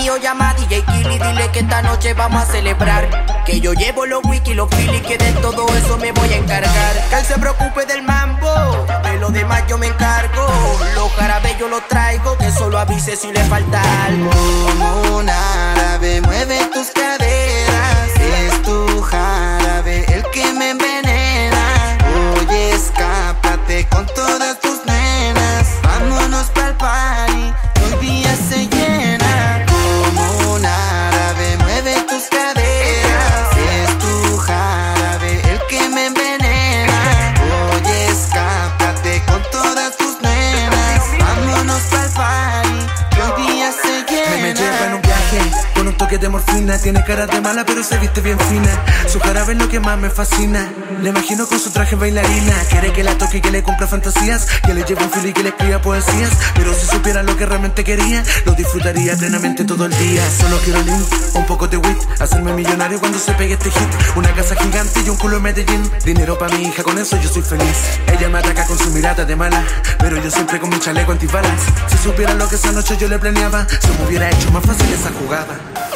mío llama DJ Killy, dile que esta noche vamos a celebrar. Que yo llevo los wiki, los feelings, que de todo eso me voy a encargar. Que él se preocupe del mambo, de lo demás yo me encargo. Los jarabes yo los traigo, que solo avise si le falta algo. Como un árabe, mueve tus caderas. Es tu jarabe el que me envenena. Oye, escápate con todas tus nenas. Vámonos pa'l party, hoy día se llena. Como un árabe, mueve tus caderas. Es tu jarabe el que me envenena. Oye, escápate con todas tus nenas. Vámonos pa'l party, hoy día se llena. Me lleva en un viaje con un toque de morfina. Tiene cara de mala pero se viste bien fina. Su jarabe es lo que más me fascina. Le imagino con su traje bailarina. Quiere que la toque y que le compre fantasías, que le lleve un filo y que le escriba poesías. Pero si supiera lo que realmente quería, lo disfrutaría plenamente todo el día. Solo quiero link, un poco de wit, hacerme millonario cuando se pegue este hit. Una casa gigante y un culo en Medellín. Dinero pa' mi hija, con eso yo soy feliz. Ella me ataca con su mirada de mala, pero yo siempre con mi chaleco antibalas. Si supiera lo que esa noche yo le planeaba, se me hubiera hecho más fácil esa jugada.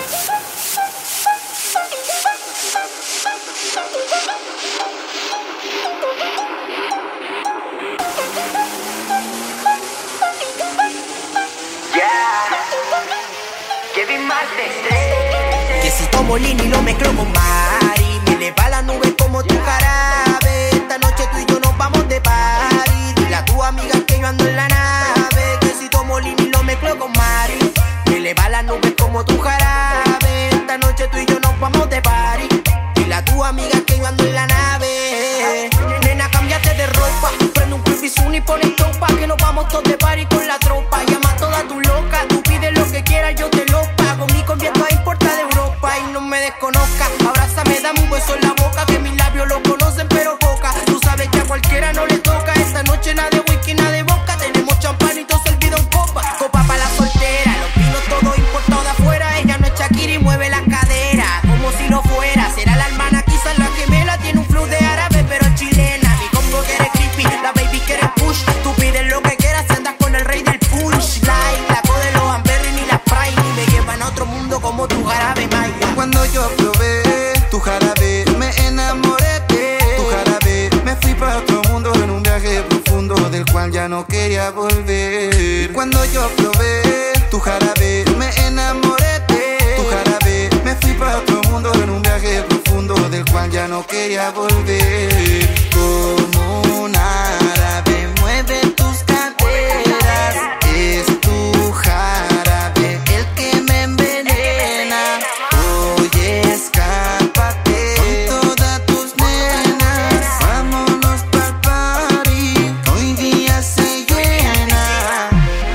Que si tomo lean y lo mezclo con Mari, me eleva la nube como tu jarabe. Esta noche tú y yo nos vamos de party. Dile a tu amiga que yo ando en la nave. Que si tomo lean y lo mezclo con Mari, me eleva la nube como tu jarabe. Esta noche tú y yo nos vamos de party. Dile a tu amiga que yo ando en la nave. Nena, cámbiate de ropa, prende un Sun y pone tropa, que nos vamos todos de party con la tropa. Llama a toda tu loca, tú pides lo que quieras, yo te lo pago. Mi convierto a importa de Europa y no me desconozca. Abrázame, dame un beso en la boca, que mis labios lo conocen pero poca. Tú sabes que a cualquiera no le toca. Esta noche nada de whisky, nada de vodka. Tenemos champán y todo servido en copa. Copa para la soltera, los vinos todo importado de afuera. Ella no es Shakira y mueve la cadera como si no fuera. Será la hermana, quizás la gemela. Tiene un flow de árabe pero es chilena. Mi combo quiere creepy, la baby quiere push. Tú pides lo que quieras, andas con el rey del punchline. La de los Amberry ni la Prime, y me llevan a otro mundo como tu jarabe, Maya. Cuando yo probé tu jarabe, me enamoré de tu jarabe. Me fui para otro mundo en un viaje profundo del cual ya no quería volver. Cuando yo probé tu jarabe, me enamoré de tu jarabe. Me fui para otro mundo en un viaje profundo del cual ya no quería volver. Como un árabe, mueve tus caderas. Es tu jarabe el que me envenena. Oye, escápate con todas tus nenas. Vámonos pa'l party, hoy día se llena.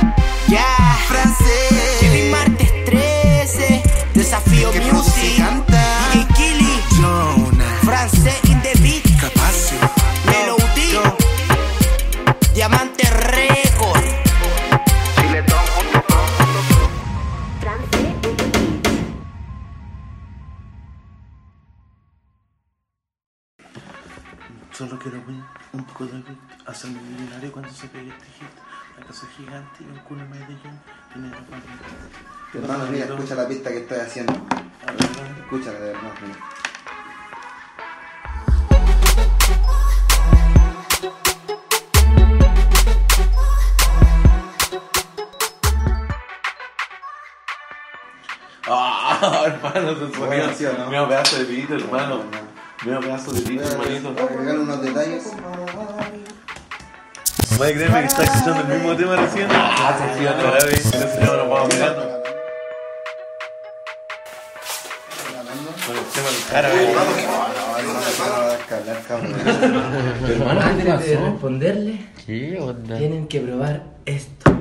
Ya, Francés, Kevin Martes 13, Desafío que Music, produce y canta. DJ Killy, Jonah, Francés in the beat, Capacio, Melody, Diamante Record. solo quiero un poco de wit, hacerme millonario cuando se pegue este hit. La casa gigante y un culo en Medellín. Dinero pa' mí. Hermano, mira, escucha la pista que estoy haciendo. Escúchala de verdad, mira. Hermano, se sonido. Bueno, ¿sí o no? Mira, pedazo de pito, hermano. Mira, pedazo de pito, hermanito. Agregar unos detalles. ¿Puede creerme que está escuchando el mismo tema recién? Ah, sí, otra vez. Ese no lo vamos mirando. Con el tema del jarabe. Hermano, antes de responderle, ¿Qué onda? tienen que probar esto.